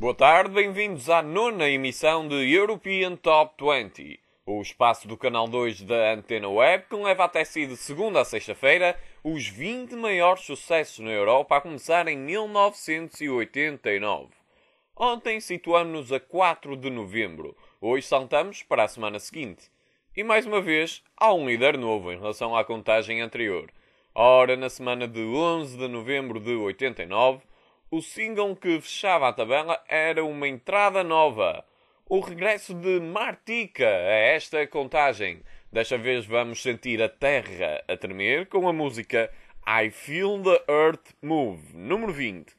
Boa tarde, bem-vindos à nona emissão de European Top 20, o espaço do canal 2 da Antena Web que leva até si de segunda a sexta-feira os 20 maiores sucessos na Europa a começar em 1989. Ontem situamos-nos a 4 de novembro, hoje saltamos para a semana seguinte. E mais uma vez, há um líder novo em relação à contagem anterior. Ora, na semana de 11 de novembro de 89, o single que fechava a tabela era uma entrada nova. O regresso de Martika a esta contagem. Desta vez vamos sentir a terra a tremer com a música I Feel the Earth Move, número 20.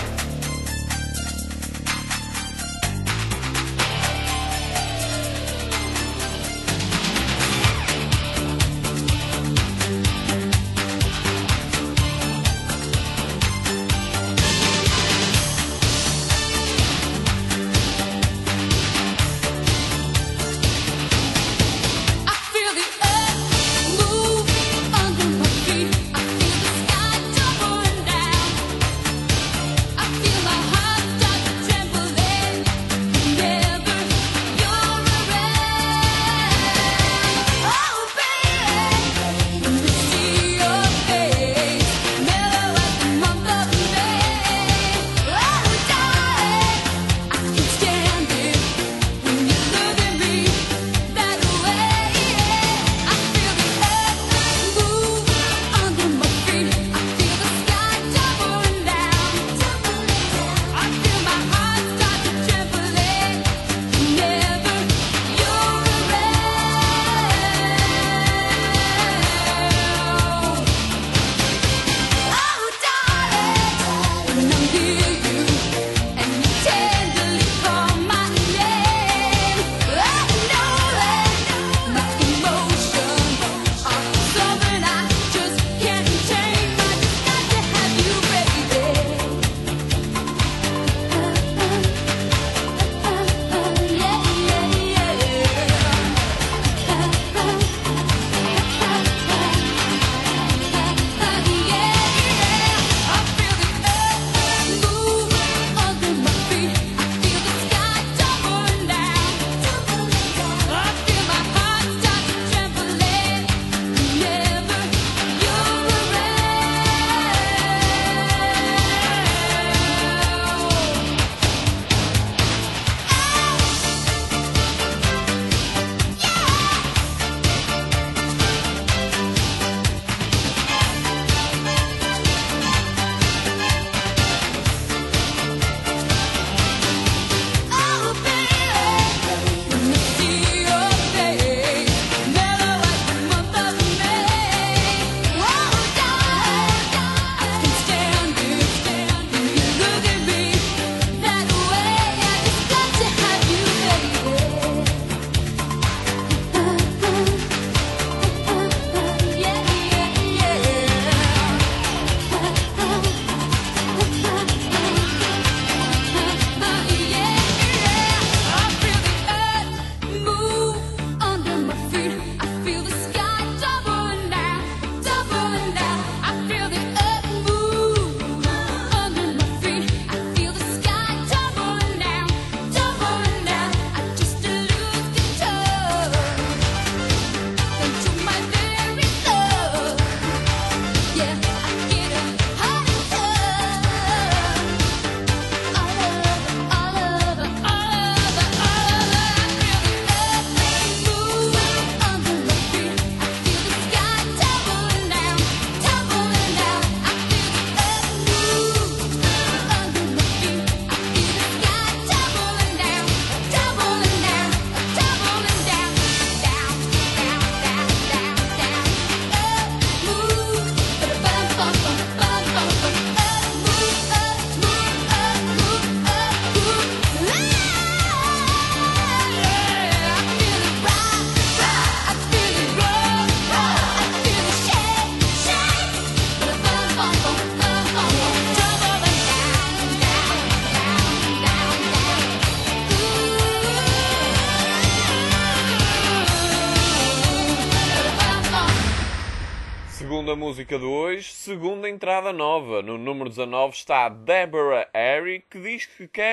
Segunda música de hoje, segunda entrada nova. No número 19 está Deborah Harry, que diz que quer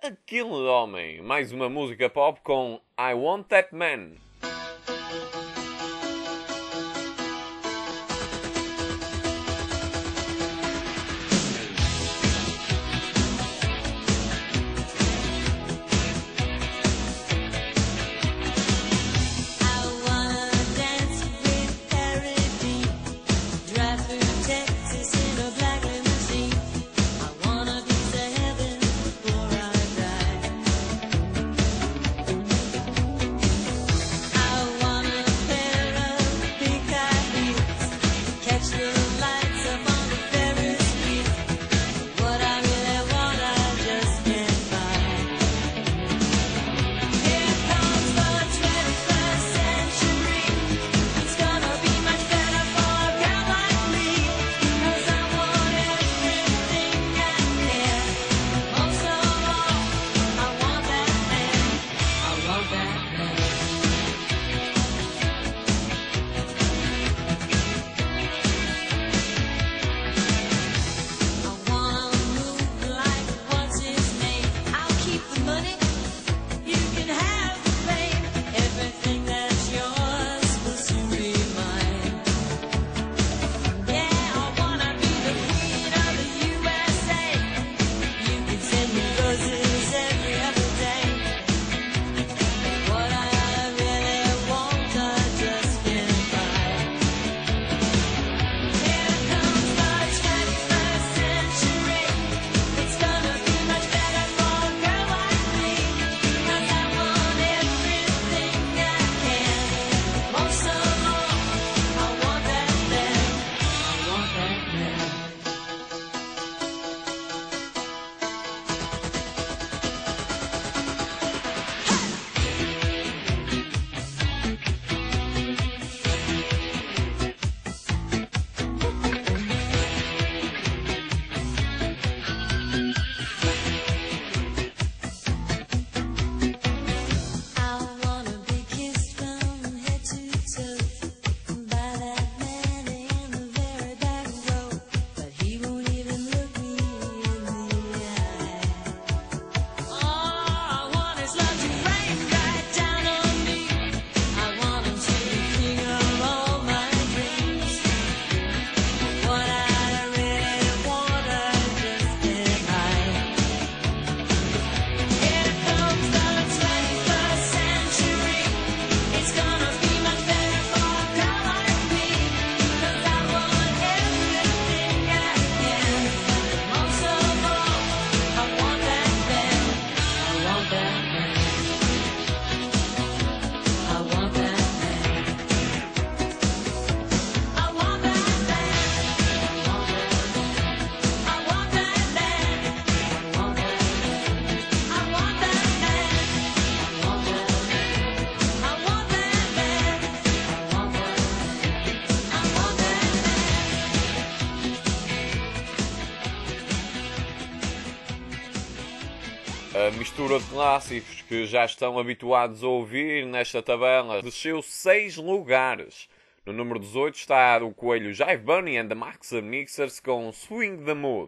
Aquele homem. Mais uma música pop com I Want That Man. A mistura de clássicos que já estão habituados a ouvir nesta tabela desceu 6 lugares. No número 18 está o coelho Jive Bunny and the Maxa Mixers com Swing the Mood.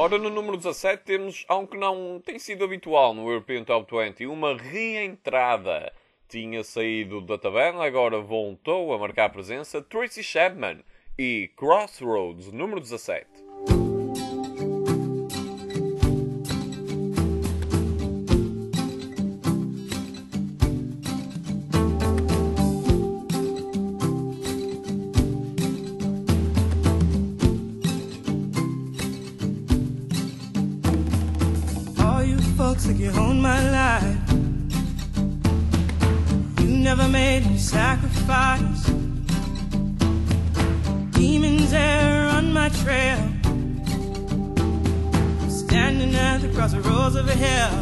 Ora, no número 17 temos algo que não tem sido habitual no European Top 20, uma reentrada. Tinha saído da tabela, agora voltou a marcar presença, Tracy Chapman e Crossroads, número 17. Folks like you own my life. You never made me sacrifice. Demons there on my trail, standing at the crossroads of hell.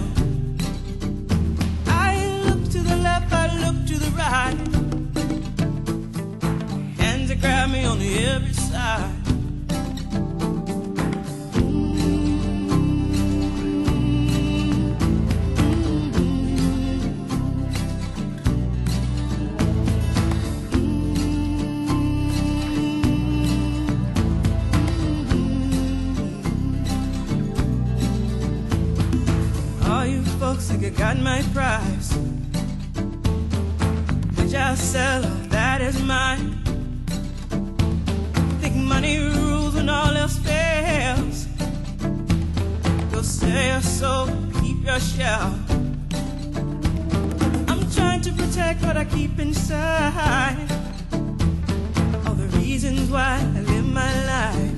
I look to the left, I look to the right. Hands that grab me on every side. Folks think I got my price, which I'll sell, that is mine. Think money rules when all else fails. Go sell your soul, keep your shell. I'm trying to protect what I keep inside, all the reasons why I live my life.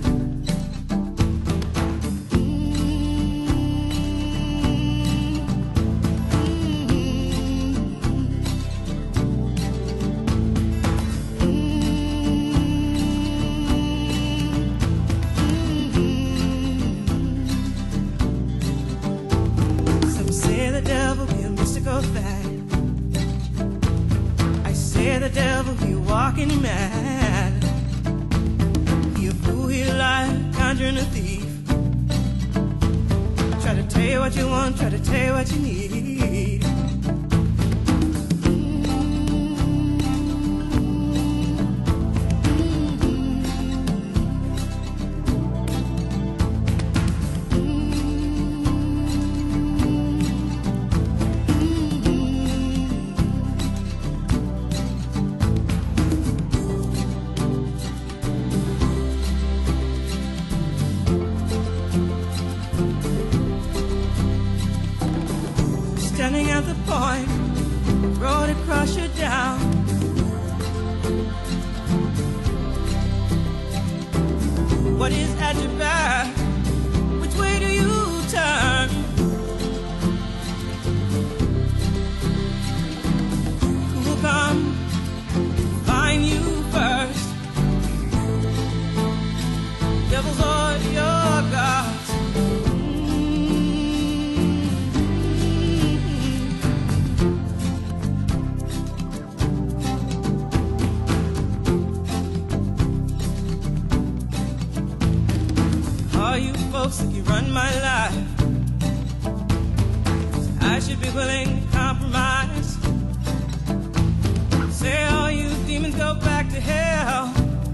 I say the devil, he walking mad. He a fool, he a liar, conjuring a thief. Try to tell you what you want, try to tell you what you need. Standing at the point, road across you down. What is at your back? Which way do you turn? Who will come find you first? Devils or your gods? Folks think you run my life, I should be willing to compromise. Say all you demons go back to hell.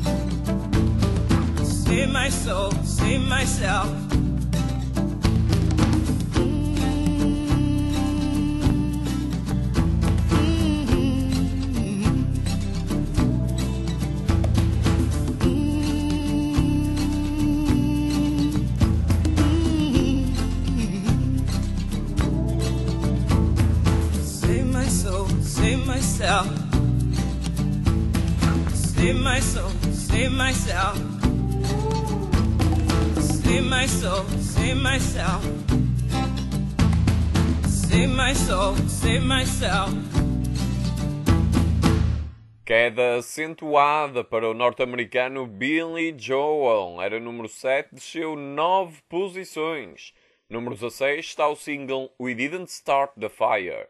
Save my soul, save myself. Save myself. Save my soul, save myself. Save my soul, save myself. Save my soul, save myself. Queda acentuada para o norte-americano Billy Joel. Era número 7, desceu 9 posições. Número 16 está o single We Didn't Start the Fire.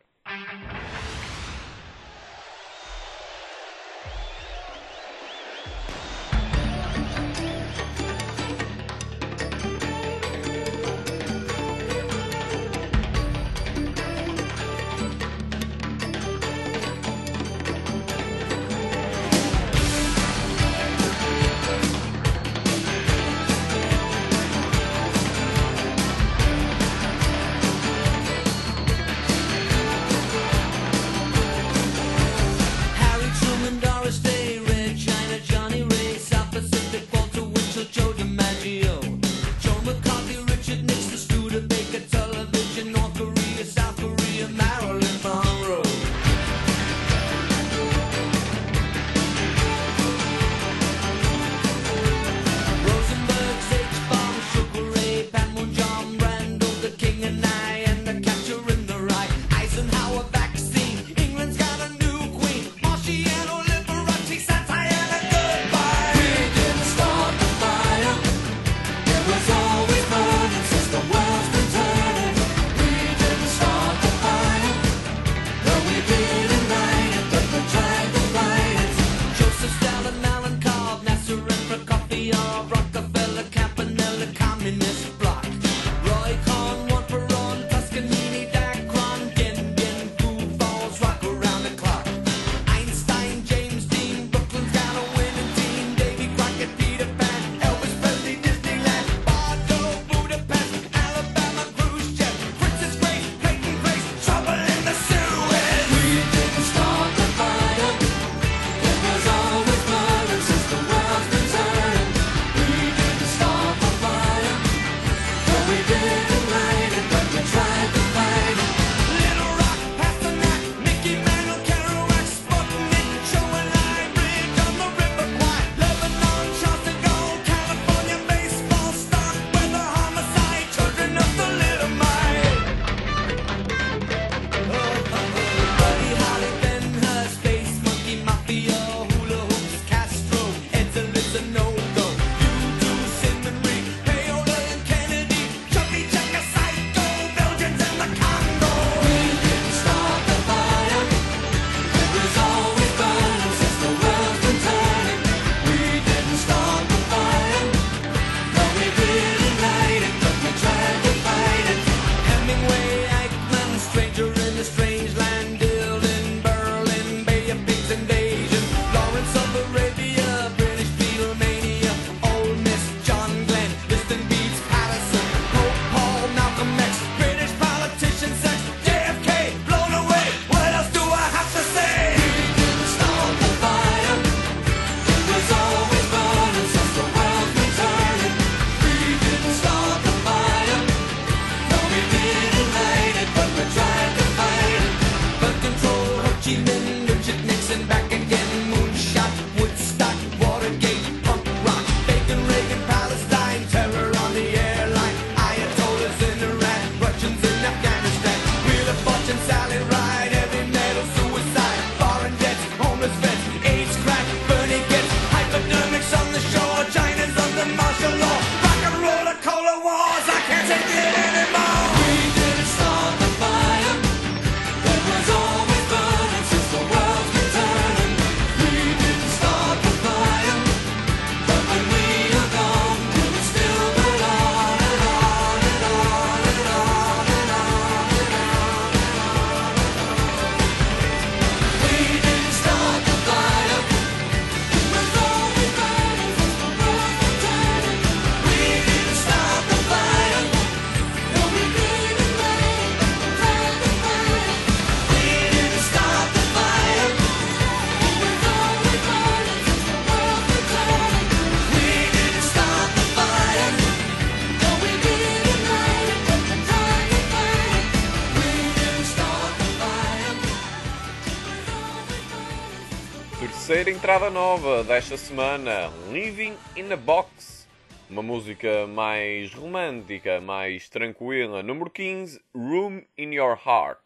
terceira entrada nova desta semana, Living in a Box. Uma música mais romântica, mais tranquila. Número 15, Room in Your Heart.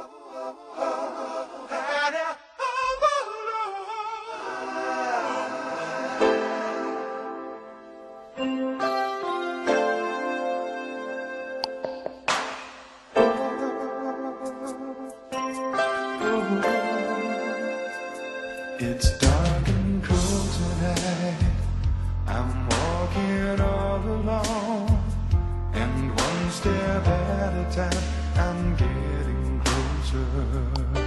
It's dark and cool tonight. I'm walking all alone, and one step at a time I'm getting closer.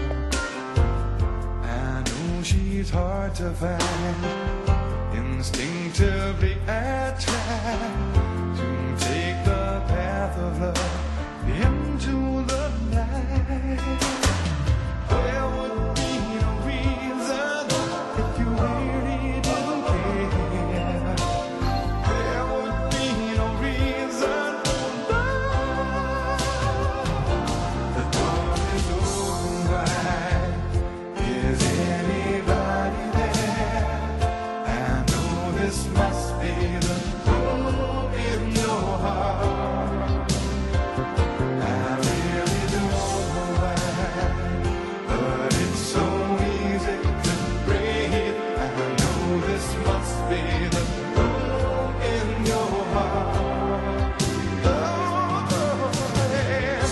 I know she's hard to find. Instinctively I try to take the path of love into the night. There would be no reason if you really didn't care. There would be no reason why. The door is open wide. Is anybody there? I know this must be the room in your heart. I really don't know why, but it's so easy to break. I know this must be the room in your heart. Oh, yeah.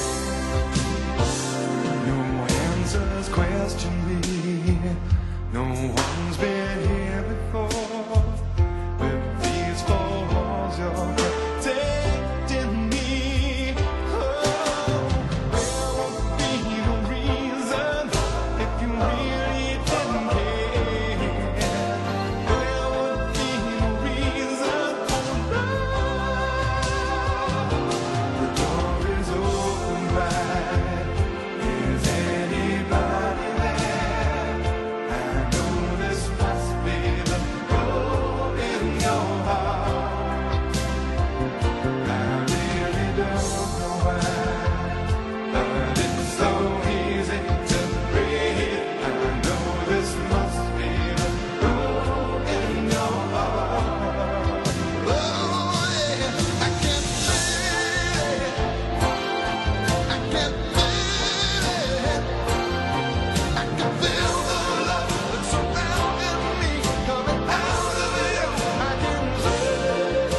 No answers question me. No one's been here before. With these four walls, you're protecting me. Oh, there won't be no reason if you really didn't care. There won't be no reason why. The door is open wide. Is anybody there? I know this must be the room in your heart. I really don't know why, but it's so easy to breathe. I know this must be the room in your heart. Oh yeah, I can't feel it. I can't feel it. I can feel the love that's surrounding me, coming out of you. I can feel it.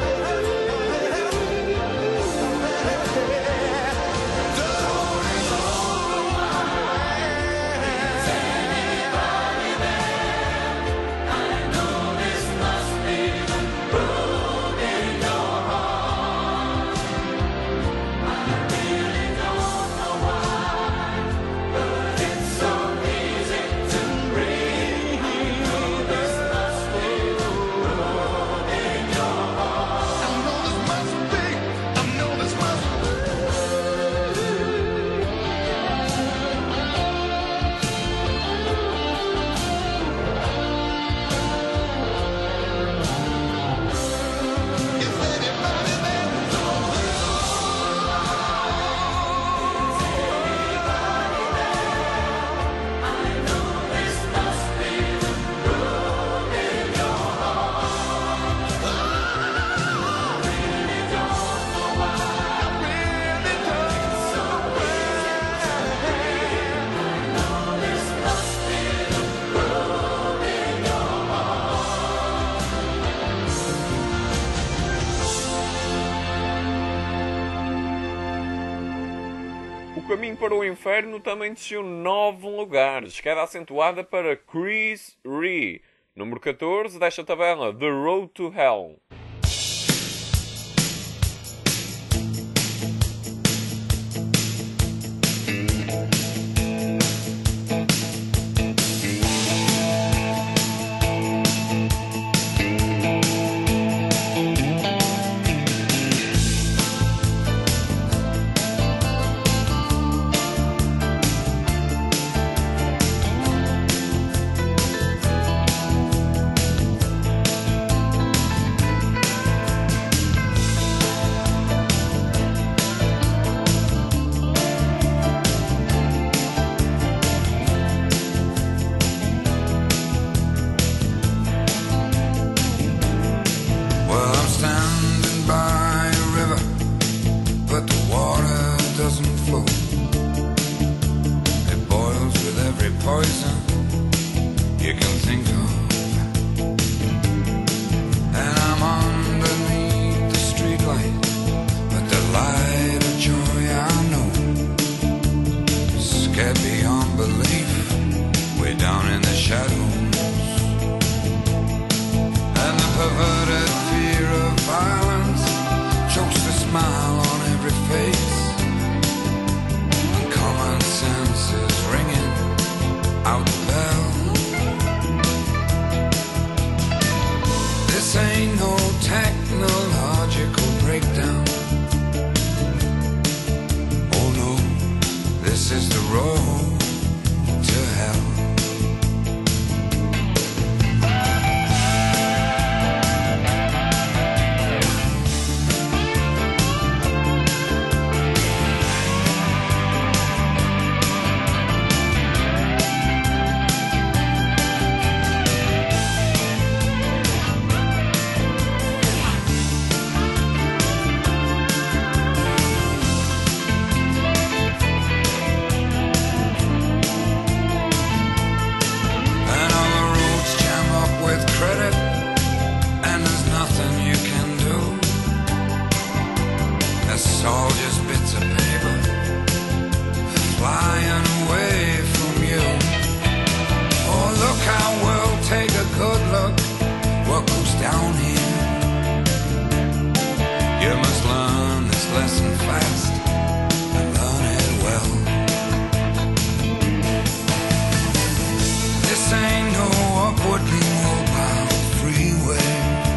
The door is open wide. Is anybody there? I know this must be the room in your heart. I really don't know why, but it's so easy to breathe. This must be the room in your heart. I know this must be. I know this must be. Is anybody there? I know this must be the room in your heart. I really don't know why. I really don't know why. I know this must be the room in your heart. O Caminho para o Inferno também desceu 9 lugares, queda acentuada para Chris Rea. Número 14 desta tabela, The Road to Hell. doesn't flow. It boils with every poison you can think of. And I'm underneath the streetlight, but the light of joy I know, scared beyond belief, way down in the shadows. And the perverted fear of violence chokes the smile on every face, and common sense is ringing out the bell. This ain't no technological breakdown. Oh no, this is the road to hell. All just bits of paper flying away from you. Oh, look how we'll take a good look what goes down here. You must learn this lesson fast and learn it well. This ain't no upwardly mobile freeway.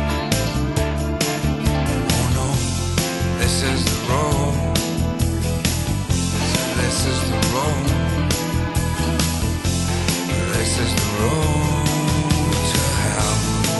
Oh no, this is the road. This is the road. This is the road to hell.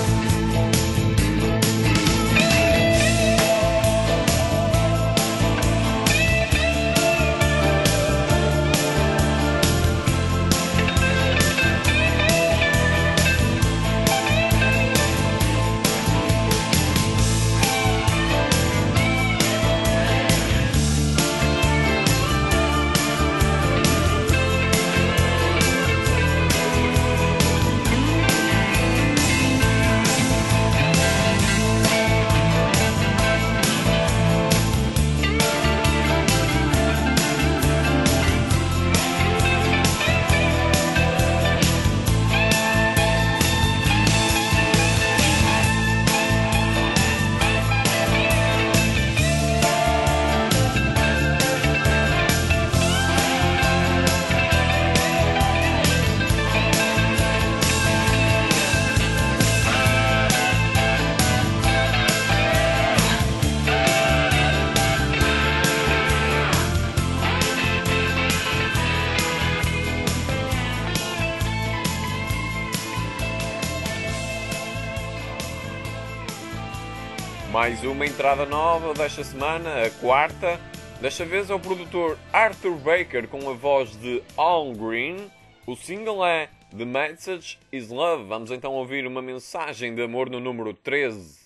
Mais uma entrada nova desta semana, a quarta. Desta vez é o produtor Arthur Baker com a voz de Al Green. O single é The Message is Love. Vamos então ouvir uma mensagem de amor no número 13.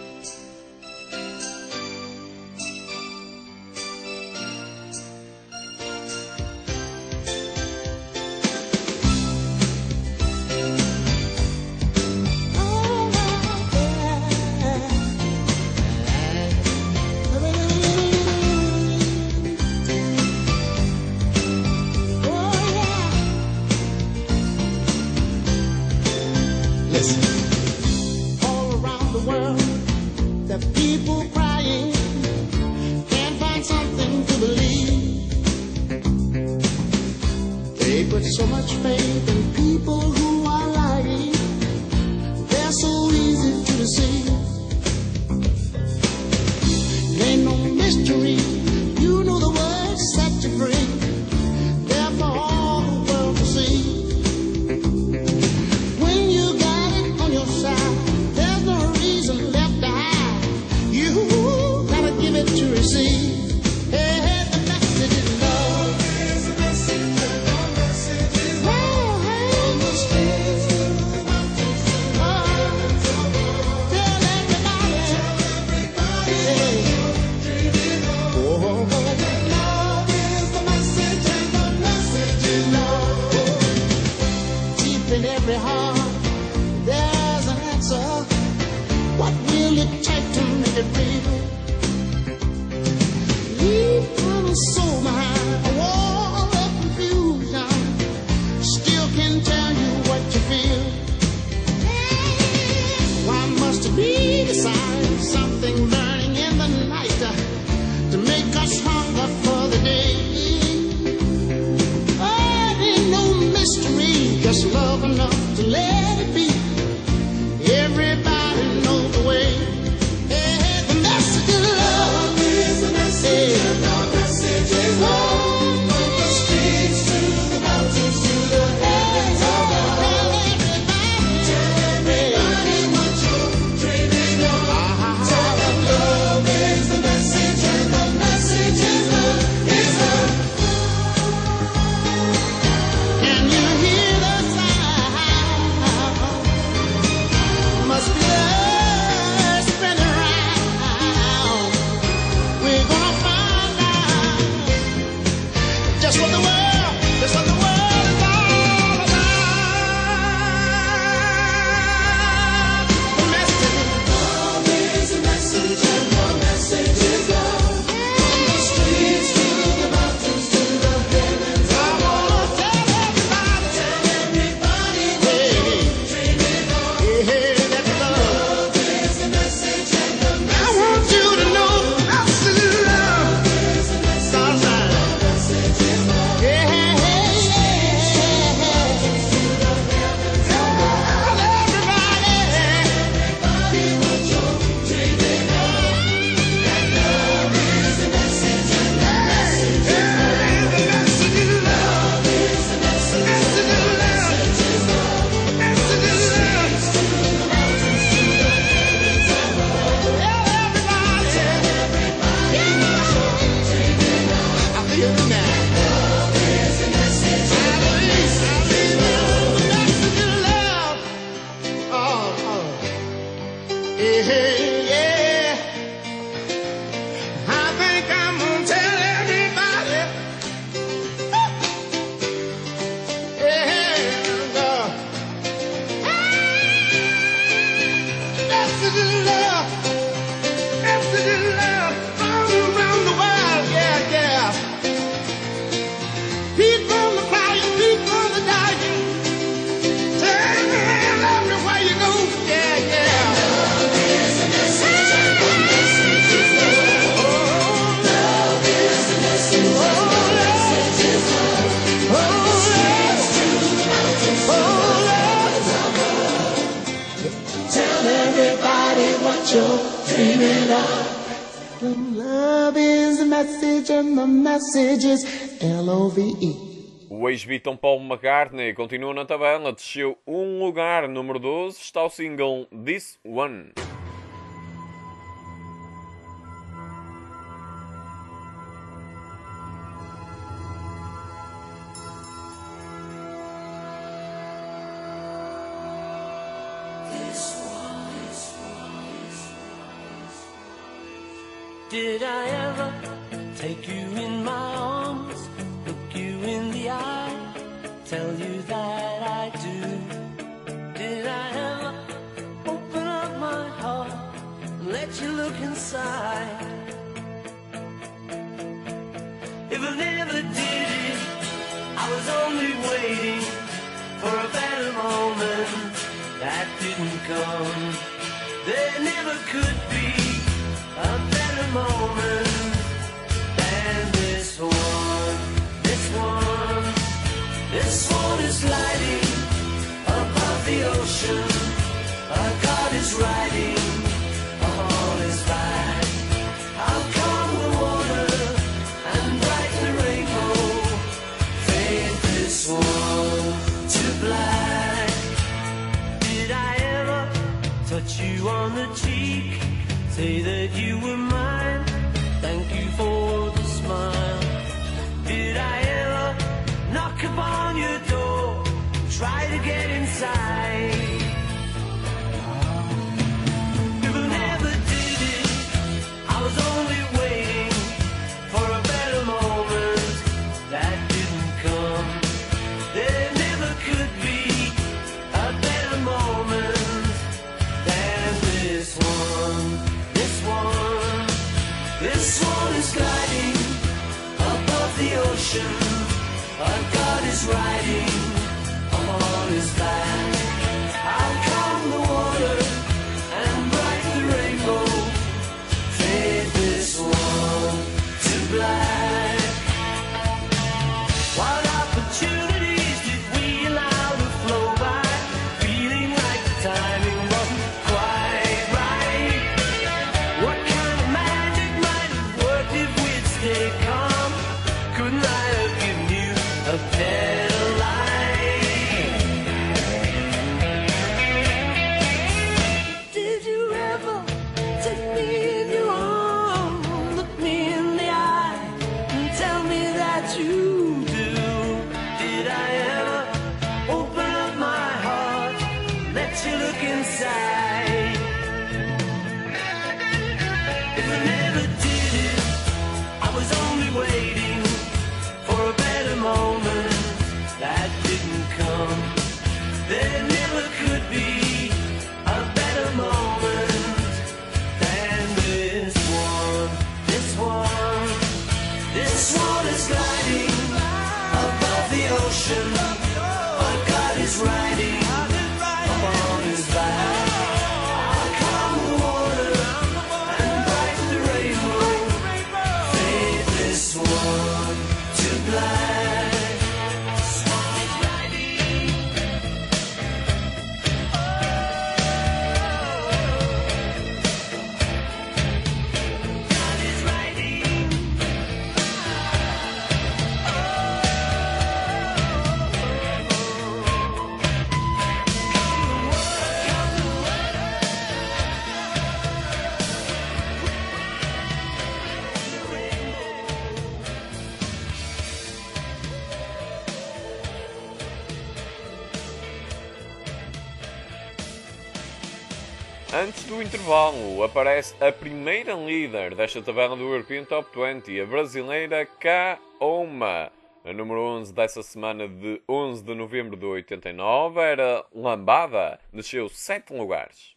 All around the world, the people crying, can't find something to believe. They put so much faith in people who are lying. They're so easy to deceive. Ain't no mystery, you know the words set you free. They're for all the world to see. To receive, hey, the message is love. The message is love. Tell message, and the message is L-O-V-E. O ex-Beatle Paul McCartney continua na tabela, desceu um lugar, número 12, está o single This One. Did I ever take you in my arms, look you in the eye, tell you that I do? Did I ever open up my heart and let you look inside? If I never did it, I was only waiting for a better moment that didn't come. There never could be a better moment than this one. This one, this one is lighting above the ocean. A God is writing all his light. How come the water and bright the rainbow fade this one to black? Did I ever touch you on the cheek? Say that you were mine, thank you for the smile. Did I ever knock upon your door, try to get inside? If I never did it, I was only waiting for a better moment that didn't come. There never could be a better moment than this one. This one is gliding above the ocean. A God is riding on his back. How come the water and bright the rainbow fade this one to black? What opportunities did we allow to flow by, feeling like the timing wasn't quite right? What kind of magic might have worked if we'd stayed calm? Couldn't I have given you a better life? Did you ever take me in your arms, look me in the eye, and tell me that you do? Did I ever open up my heart, let you look inside? If I never did it, I was only waiting for a better moment that didn't come. There never could be a better moment than this one. This one, this one is gliding above the ocean. A God is riding upon his back. How come the water and bright the rainbow fade this one to black? This one is riding. God is riding. Antes do intervalo, aparece a primeira líder desta tabela do European Top 20, a brasileira Kaoma. A número 11 dessa semana de 11 de novembro de 89 era Lambada, desceu 7 lugares.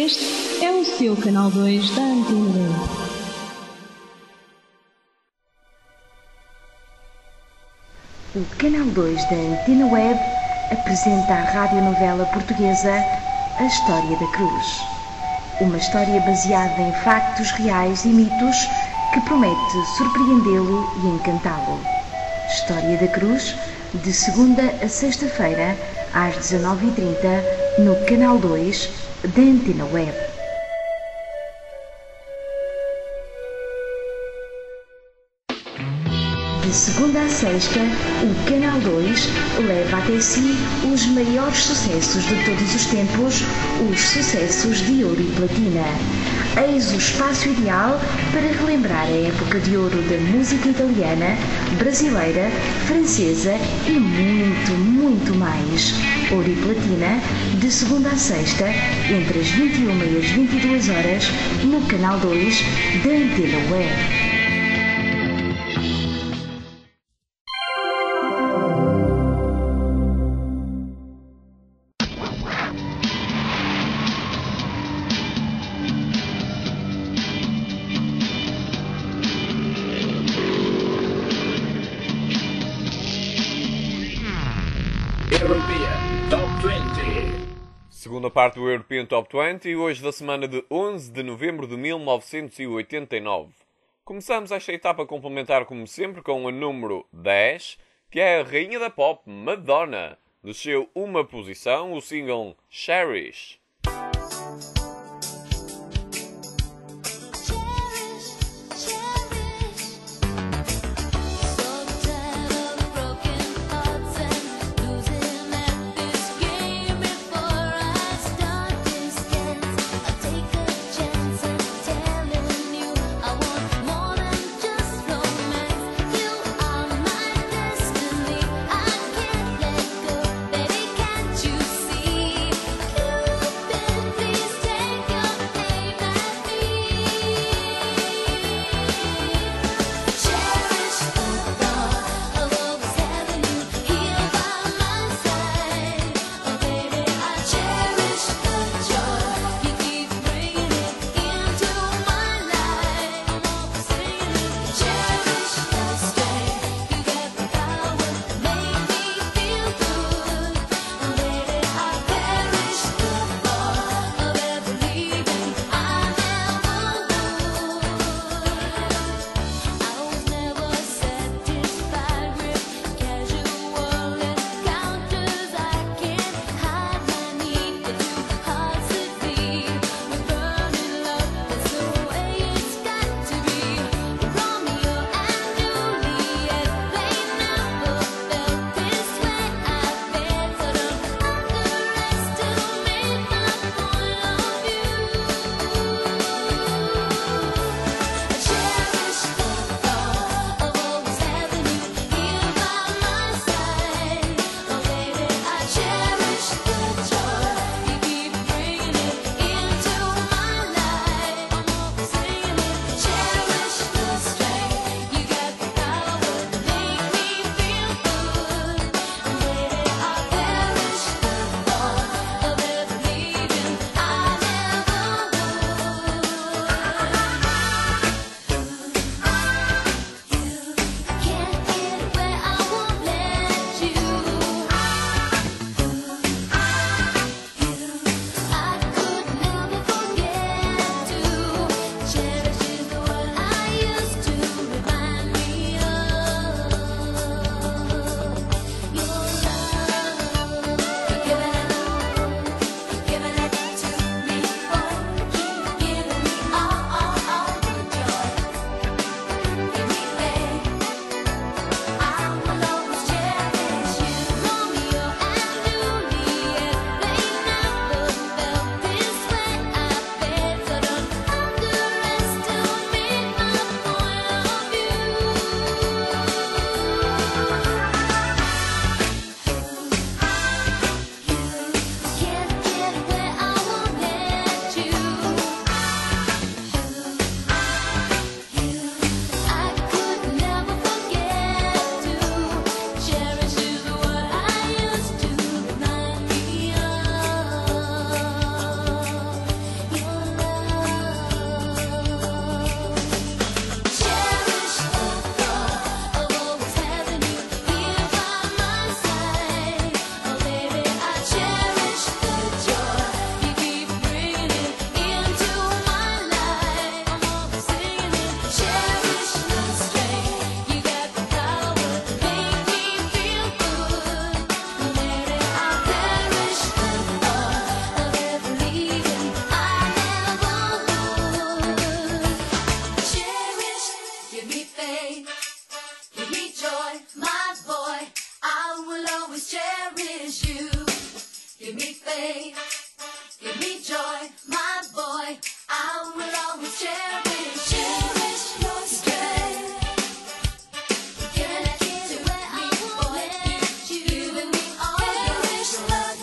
Este é o seu canal 2 da Antena 2. O Canal 2 da Antena Web apresenta à radionovela portuguesa A História da Cruz. Uma história baseada em factos reais e mitos que promete surpreendê-lo e encantá-lo. História da Cruz, de segunda a sexta-feira, às 19h30, no Canal 2 da Antena Web. De segunda a sexta, o Canal 2 leva até si os maiores sucessos de todos os tempos, os sucessos de ouro e platina. Eis o espaço ideal para relembrar a época de ouro da música italiana, brasileira, francesa e muito, muito mais. Ouro e platina, de segunda a sexta, entre as 21 e as 22 horas, no Canal 2 da Antena Web. European Top 20. Segunda parte do European Top 20, hoje da semana de 11 de novembro de 1989. Começamos esta etapa complementar, como sempre, com a número 10, que é a rainha da pop, Madonna. Desceu uma posição, o single Cherish. give me faith, give me joy, my boy. I will always cherish your strength. Giving it to me, boy, giving me all your love.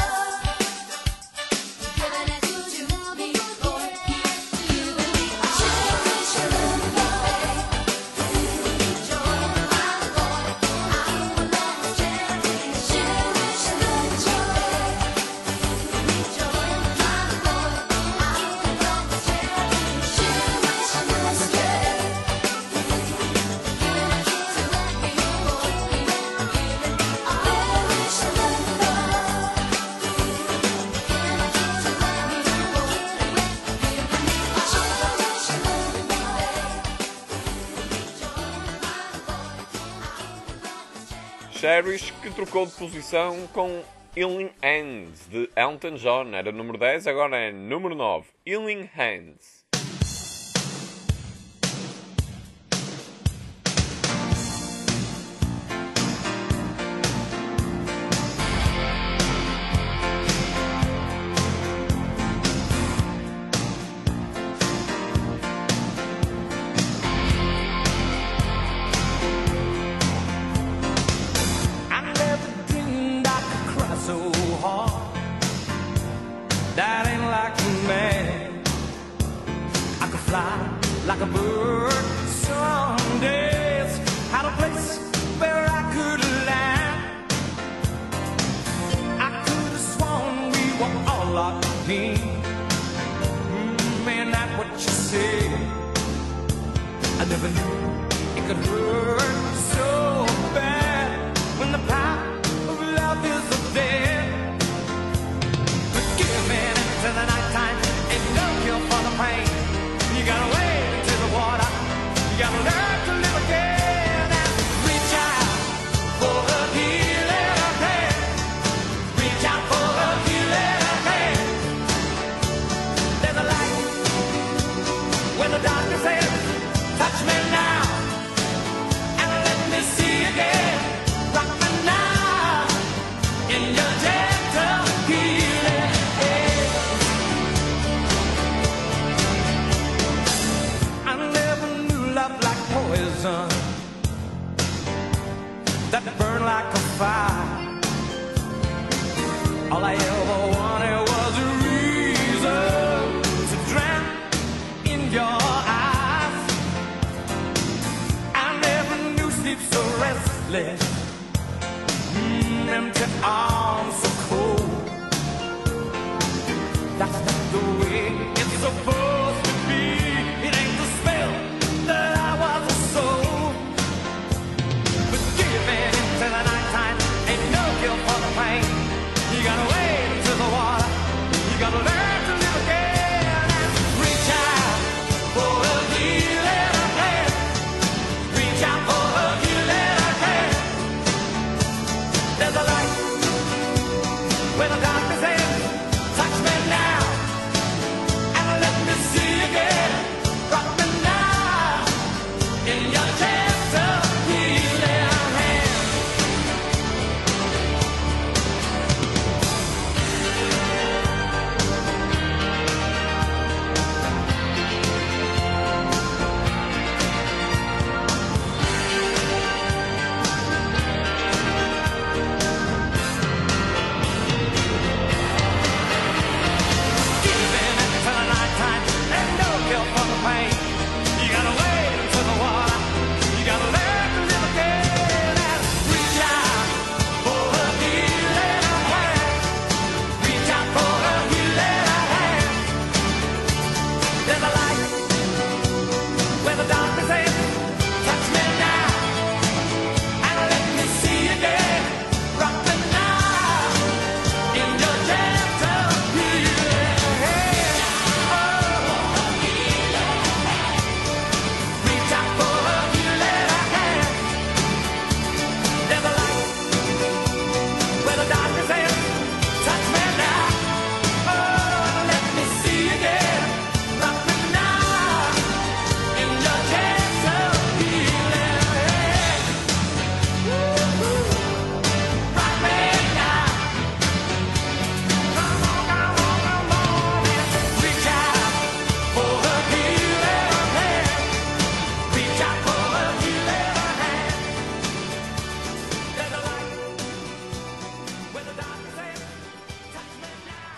Giving it to me, boy, giving me all cherish your love. Give me joy, my boy. I will always cherish your love. Give me joy, my boy. I will always cherish your strength. Cherish, que trocou de posição com Healing Hands, de Elton John. Era número 10, agora é número 9. Healing Hands. I never dreamed I could cry so hard. That ain't like a man. I could fly like a bird. Some days had a place where I could land. I could have sworn we were all locked in. Man, that's what you said. I never knew it could hurt so bad when the power of love is up there. But giving into the nighttime ain't no cure for the pain. You gotta wade into the water. You gotta learn to live again and reach out for a healing hand. Reach out for a healing hand. There's a light when the darkness ends. Touch me now and let me see again. Rock me now in your gentle healing hand. I never knew love like poison that burned like a fire. All I ever wanted was a reason to drown in your eyes. I never knew sleep so restless, empty arms so cold. That's not the way it's supposed to be. It ain't the spell that I was sold. But giving into the nighttime ain't no cure for the pain. You gotta wade into the water. You gotta learn to live again and reach out for a healing hand. Reach out for a healing hand. There's a light where the darkness ends. Touch me now and let me see again. Rock me now in your gentle healing hand.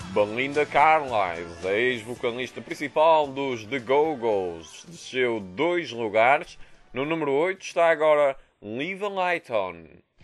Belinda Carlisle, a ex-vocalista principal dos The Go-Go's, desceu 2 lugares. No número 8 está agora Leave a Light On.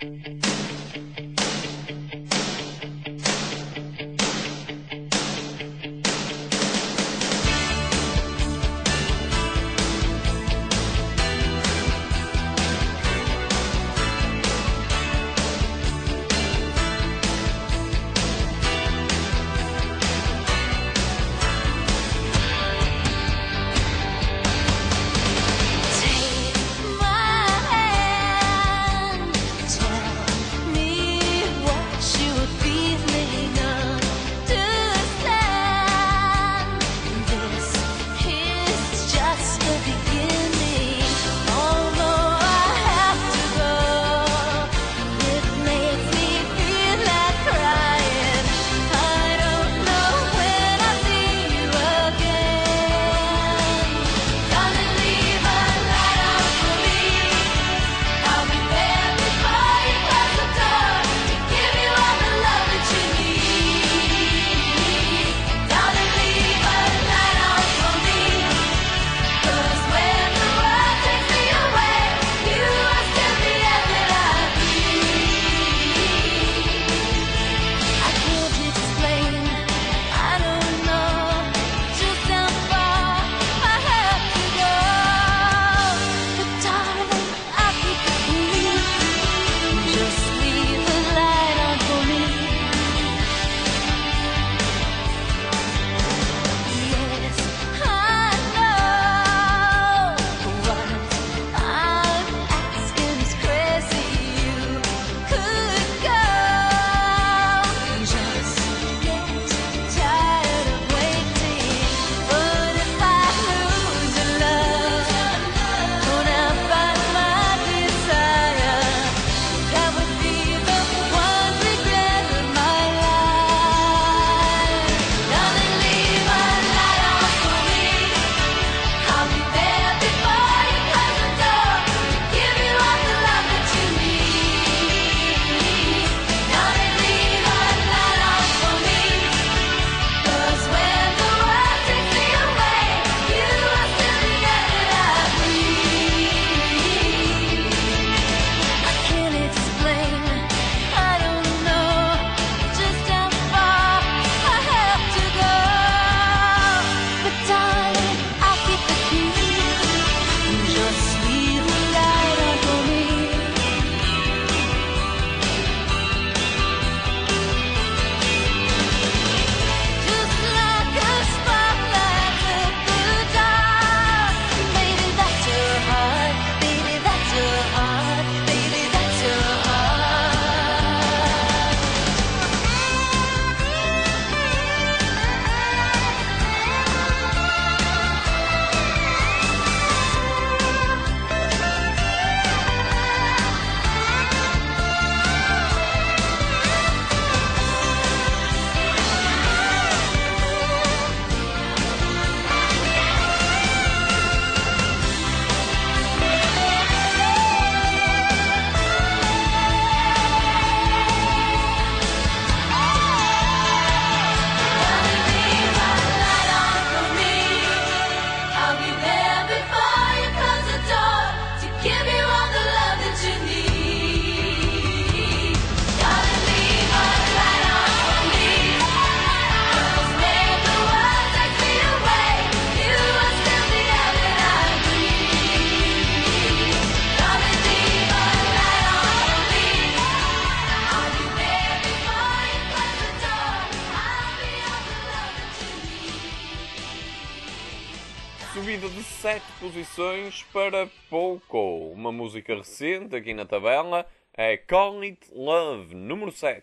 Subida de 7 posições para Poco. Uma música recente aqui na tabela é Call It Love, número 7.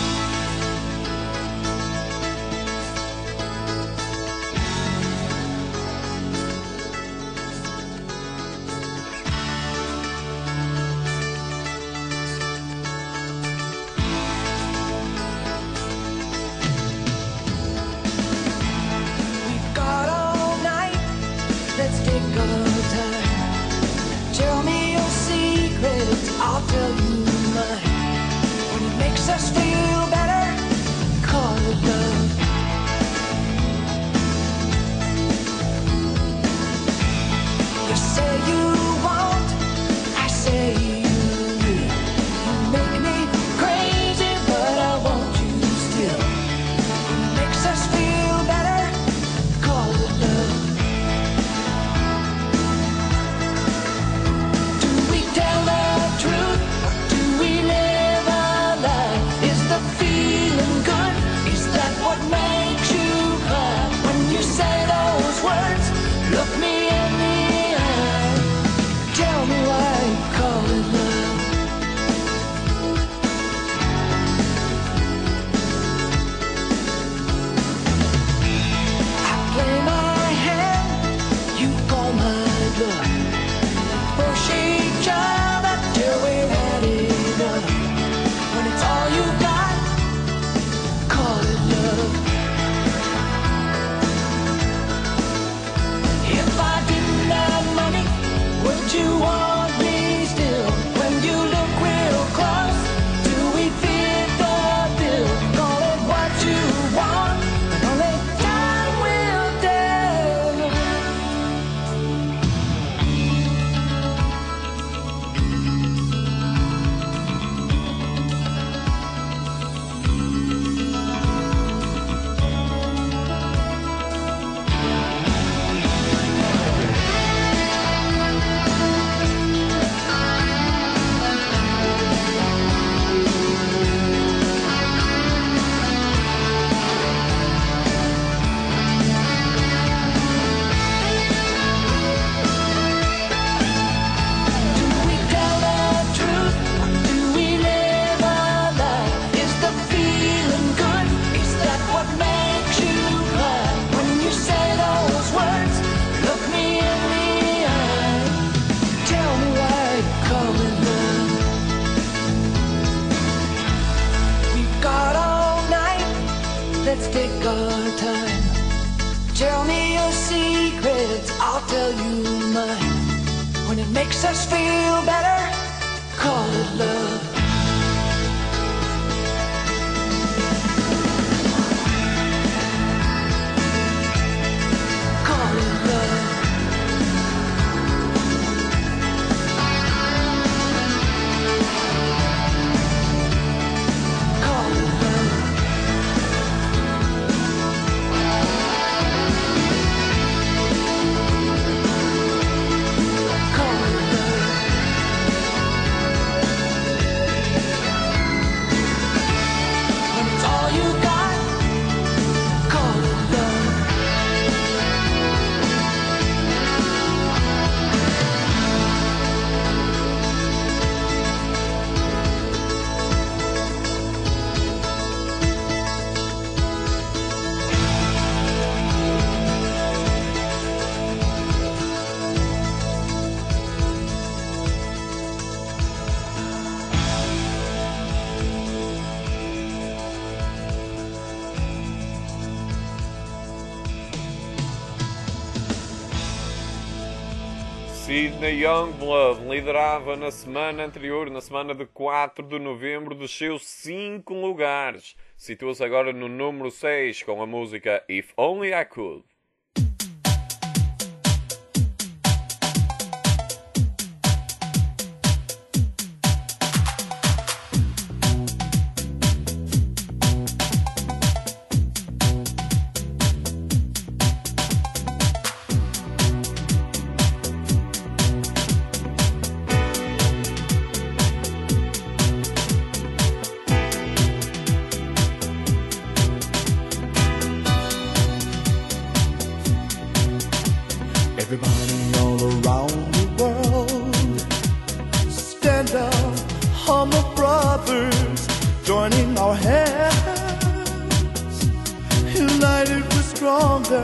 Let's take our time. Tell me your secrets, I'll tell you mine. When it makes us feel let's take our time. Tell me your secrets, I'll tell you mine. When it makes us feel better, call it love. Call it love. Call it love. Call it love. When it's all you got, call it love. Sydney Youngblood liderava na semana anterior, na semana de 4 de novembro, desceu 5 lugares. Situa-se agora no número 6 com a música If Only I Could. Everybody all around the world, stand up, humble brothers, joining our hands, united we're stronger,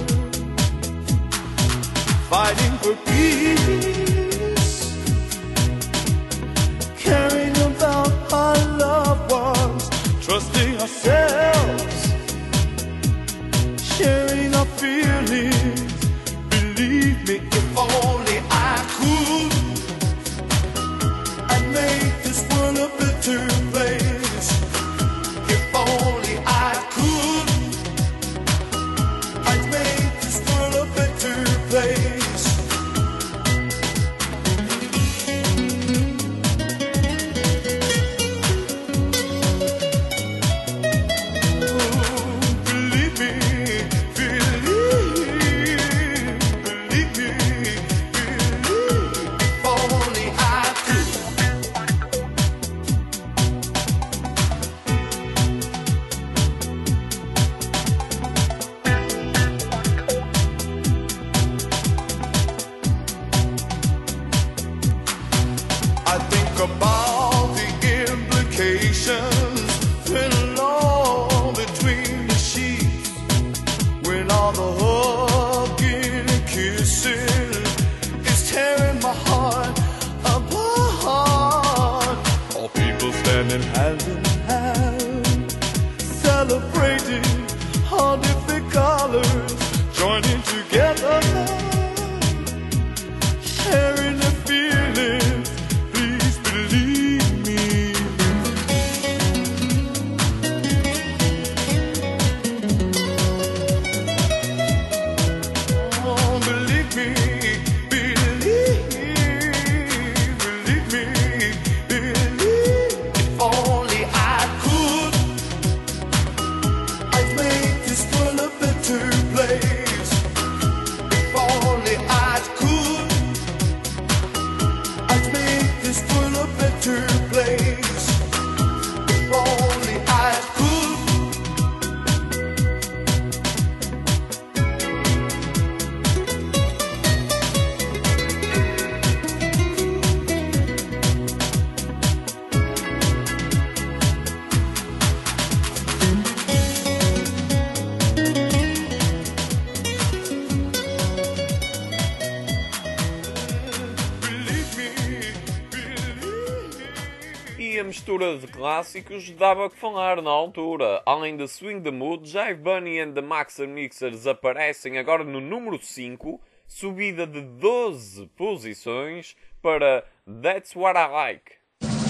fighting for peace, caring about our loved ones, trusting ourselves, sharing our feelings. Believe me, if only I could, I'd make this world a better place. If only I could, I'd make this world a better place. Believe me, if only I could. I think about the implications when alone between the sheets, when all the hugging and kissing is tearing my heart apart. All people standing hand in hand, celebrating all different colors, joining together, sharing their feelings. Please believe me. Oh, believe me, believe me, believe. If only I could, I'd mistura de clássicos dava que falar na altura. Além de Swing the Mood, Jive Bunny and the Max and Mixers aparecem agora no número 5, subida de 12 posições para That's What I Like.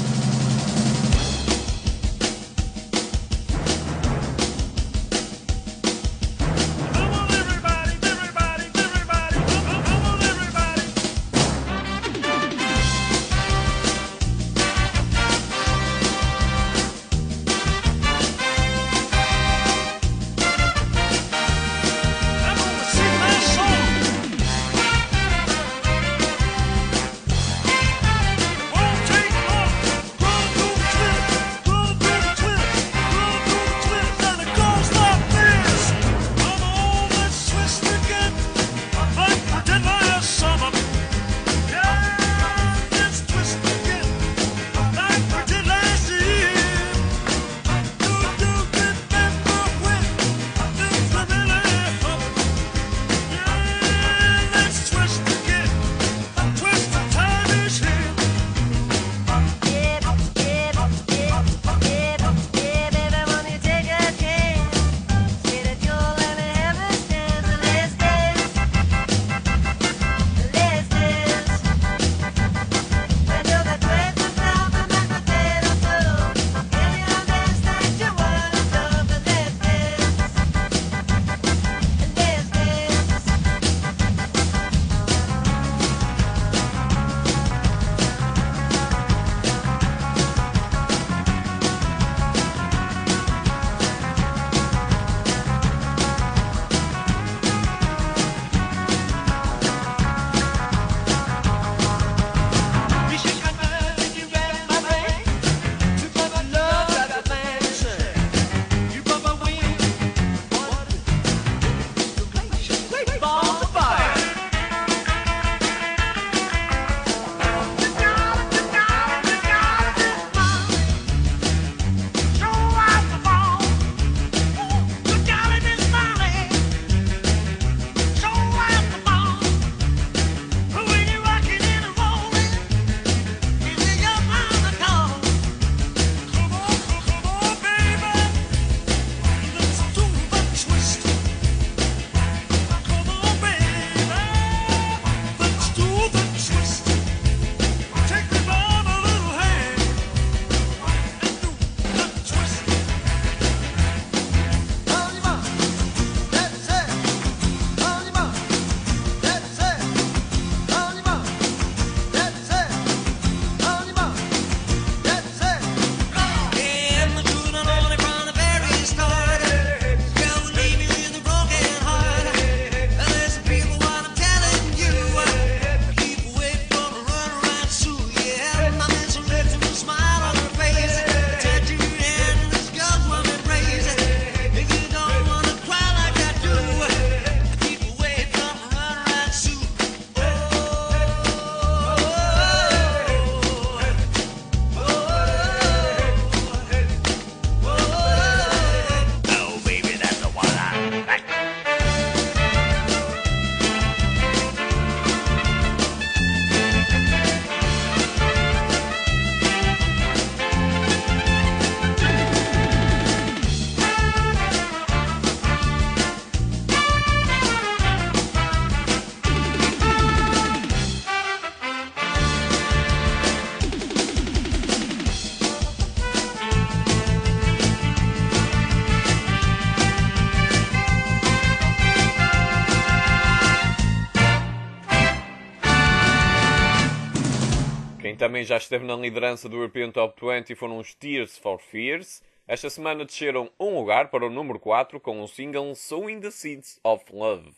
Quem também já esteve na liderança do European Top 20 foram os Tears for Fears. Esta semana desceram um lugar para o número 4 com o single Sowing the Seeds of Love.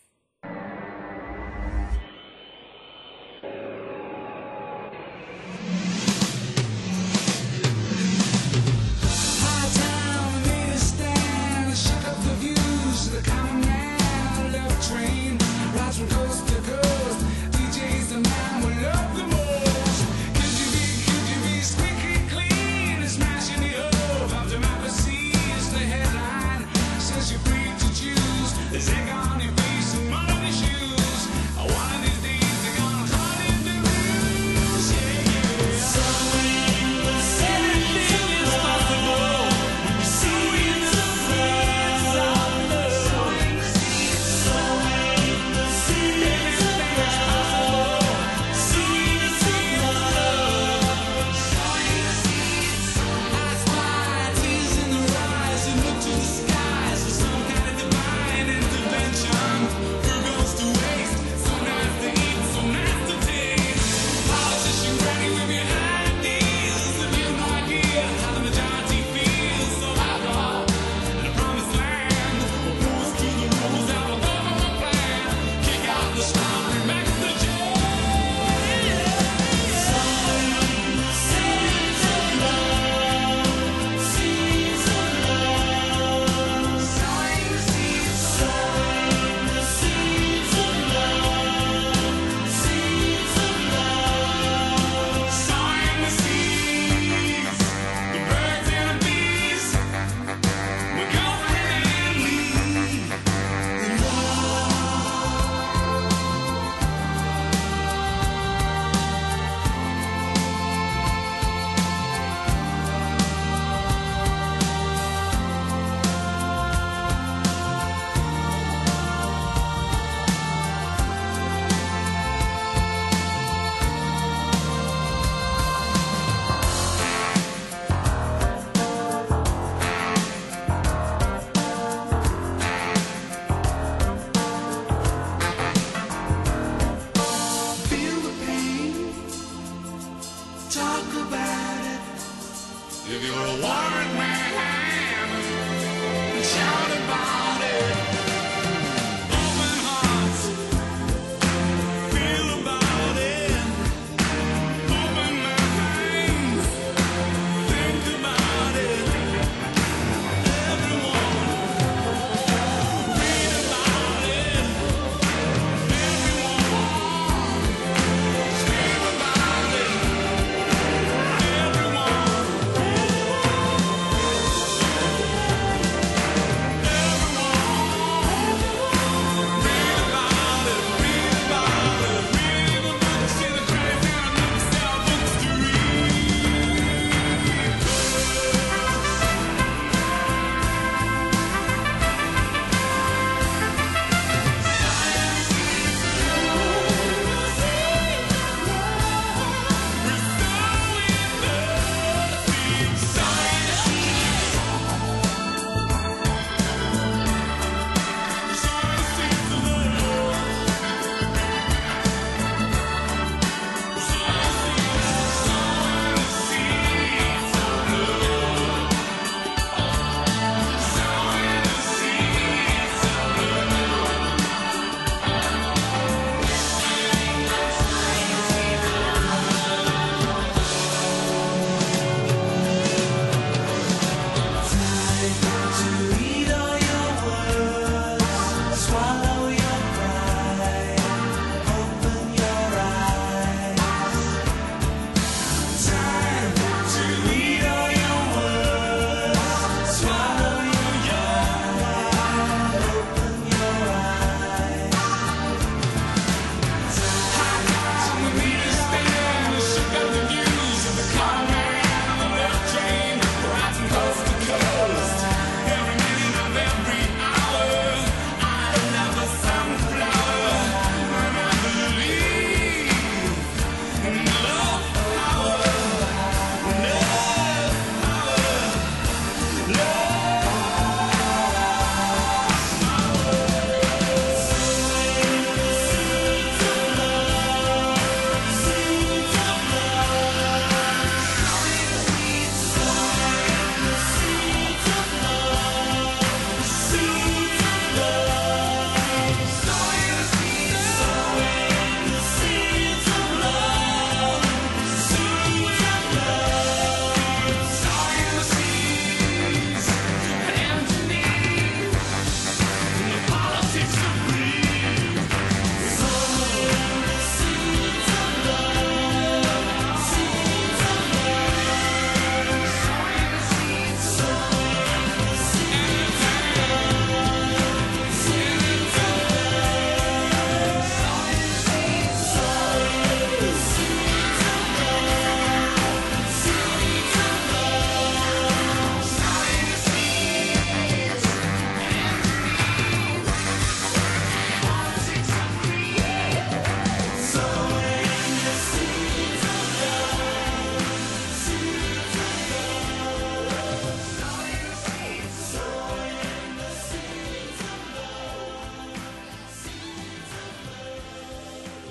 Is it gonna be some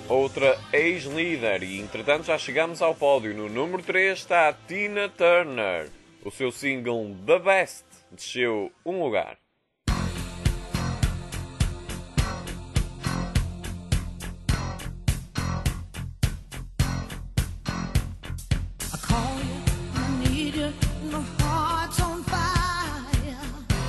outra ex-líder, e entretanto já chegamos ao pódio. No número 3 está a Tina Turner. O seu single The Best desceu um lugar. I call you, I need you, my heart's on fire.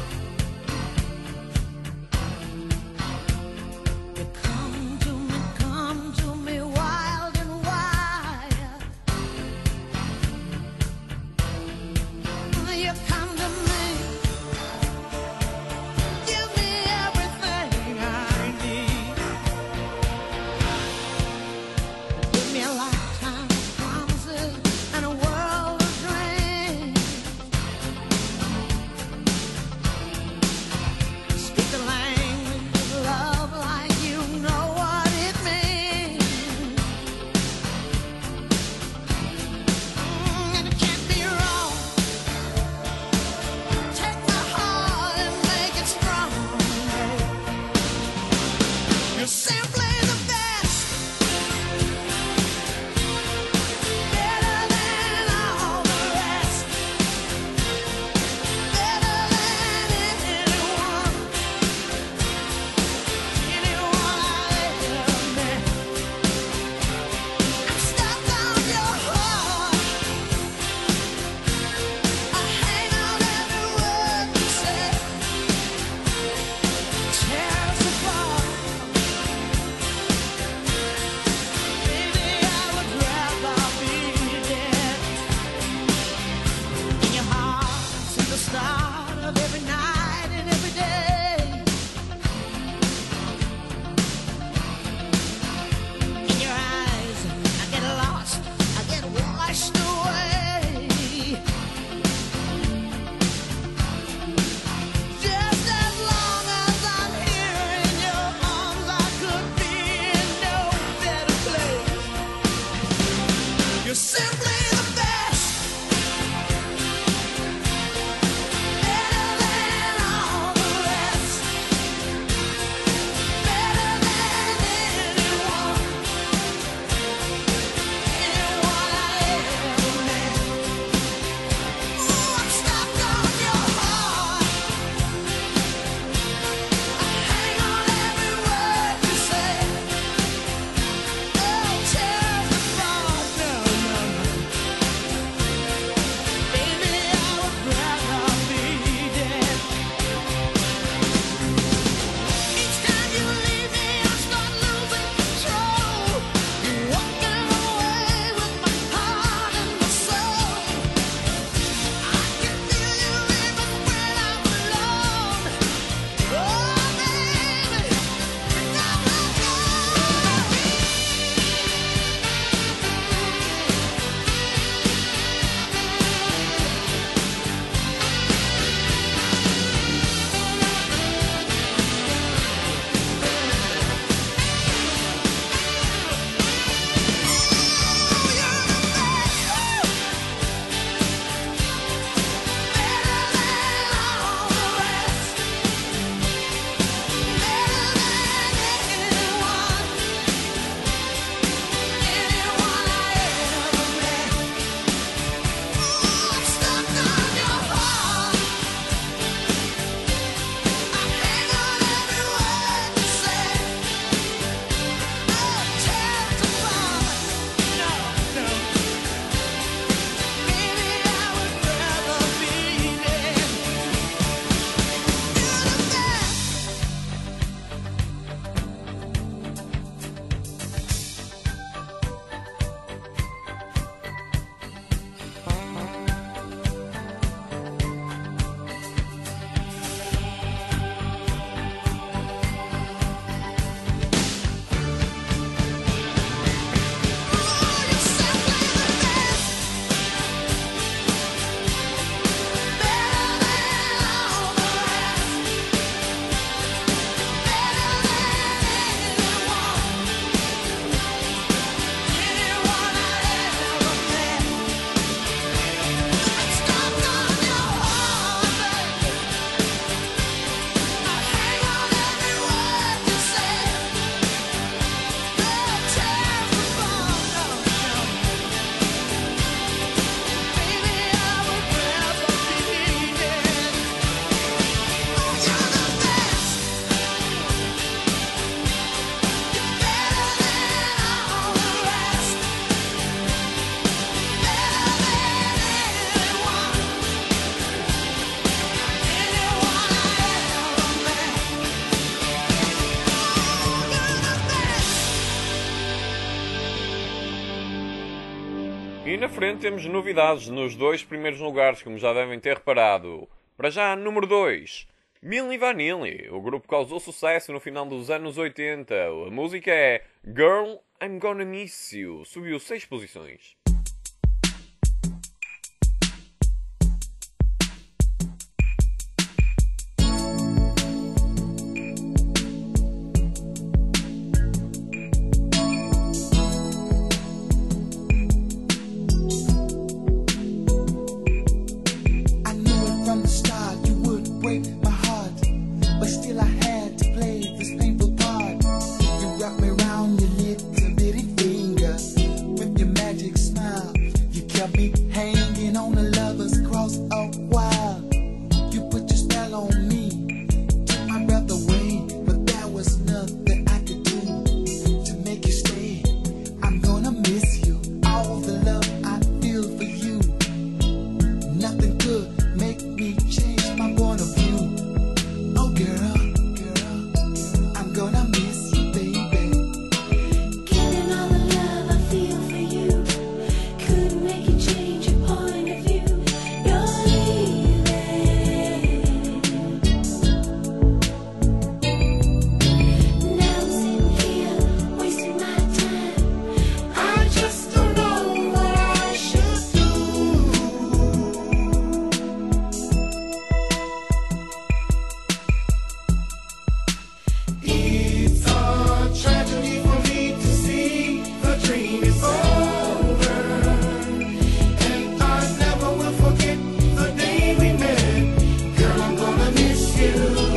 You come to me wild and wild. You come to me E na frente temos novidades nos dois primeiros lugares, como já devem ter reparado. Para já, número 2, Milli Vanilli. O grupo causou sucesso no final dos anos 80. A música é Girl, I'm Gonna Miss You. Subiu 6 posições. I knew it from the start, you would break my heart. But still I had to play this painful part. You wrapped me around your little bitty finger. With your magic smile, you kept me hanging on a lover's cross a while. You put your spell on me, took my breath away. But there was nothing I could do to make you stay. I'm gonna miss you, all the love I feel for you. Nothing could make me change my point of view. Oh girl, I'm gonna miss you, baby. Given all the love I feel for you, couldn't make you change your point of view. You're leaving. Now I'm sitting here wasting my time. I just don't know what I should do. It's a tragedy for me to see the dream is over. And I never will forget the day we met. Girl, I'm gonna miss you.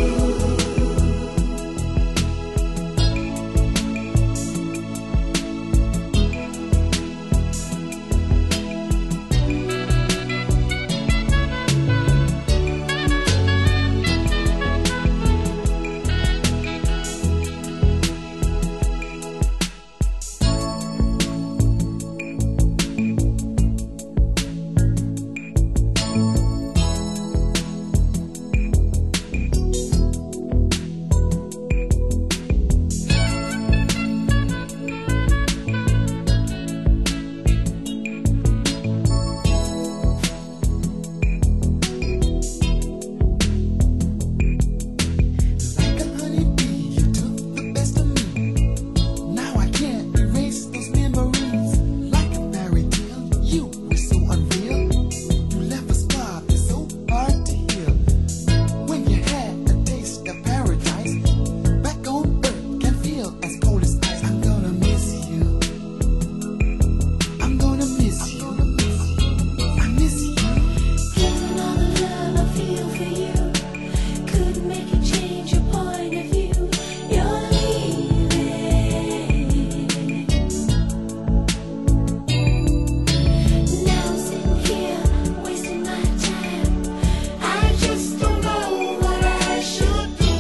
Like a honeybee, you took the best of me. Now I can't erase those memories. Like a fairy tale, you were so unreal. You left a scar that's so hard to heal. When you had a taste of paradise, back on earth can feel as cold as ice. I'm gonna miss you. I'm gonna miss you. I miss you. Given all the love I feel for you, couldn't make you change your point of view. You're leaving. Now I'm sitting here wasting my time. I just don't know what I should do.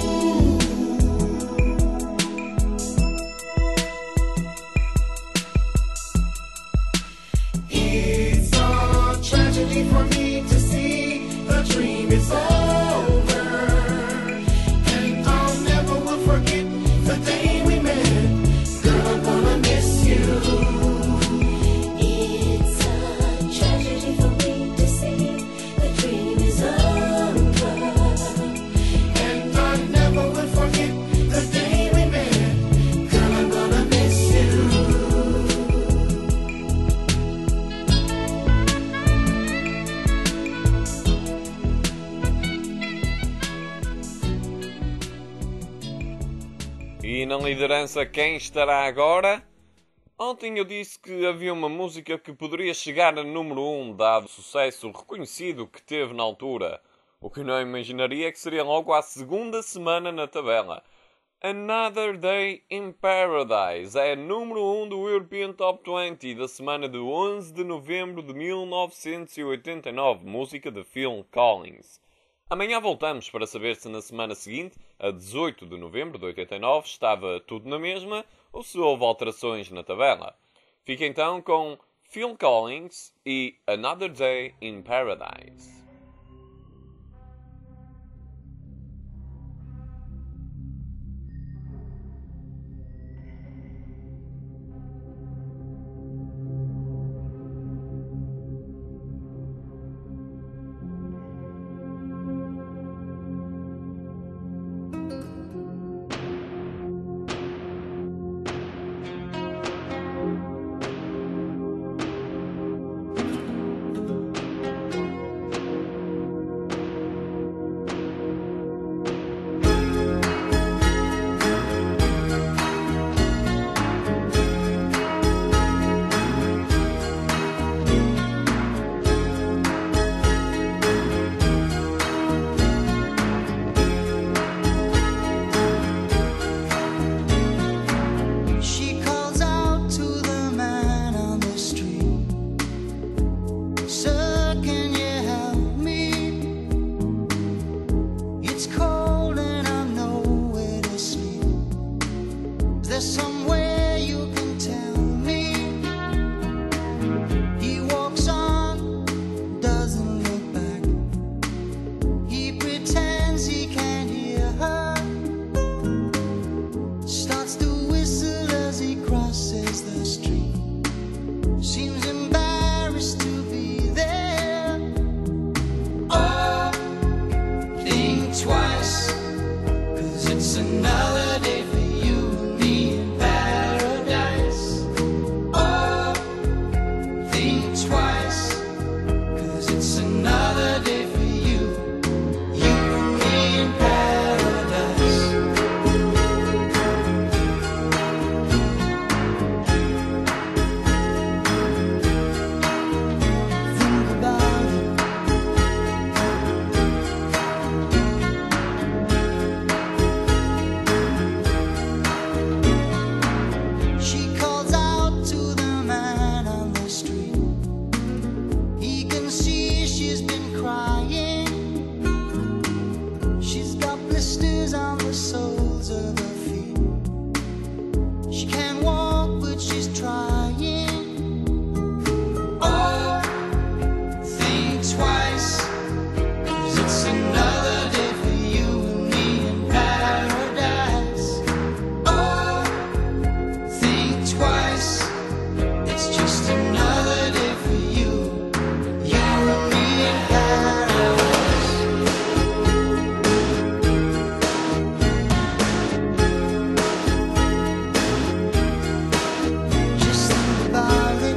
It's a tragedy for me to see the dream is over. And I'll never will forget the day we met. Girl, I'm gonna miss you. It's a tragedy for me to see the dream is over. And I never will forget the day we met. Girl, I'm gonna miss you. E na liderança quem estará agora? Ontem eu disse que havia uma música que poderia chegar a número 1, dado o sucesso reconhecido que teve na altura. O que não imaginaria é que seria logo à segunda semana na tabela. Another Day in Paradise é número 1 do European Top 20 da semana de 11 de novembro de 1989, música de Phil Collins. Amanhã voltamos para saber se na semana seguinte, a 18 de novembro de 89, estava tudo na mesma ou se houve alterações na tabela. Fica então com Phil Collins e Another Day in Paradise. it's another day for you and me in paradise. Oh, think twice, 'cause it's another day for you and me in paradise. Think about it. She calls out to the man on the street. He can see she's been crying. She's got blisters on the soles of her feet. She can't walk, but she's trying. Oh, think twice, 'cause it's another day for you and me in paradise. Oh, think twice, it's just another day for you and me in paradise. Just think about it.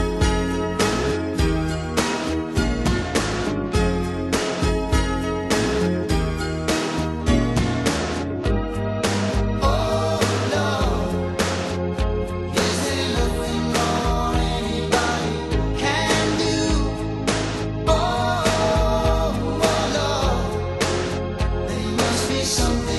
Oh Lord, is there nothing more anybody can do? Oh Lord, there must be something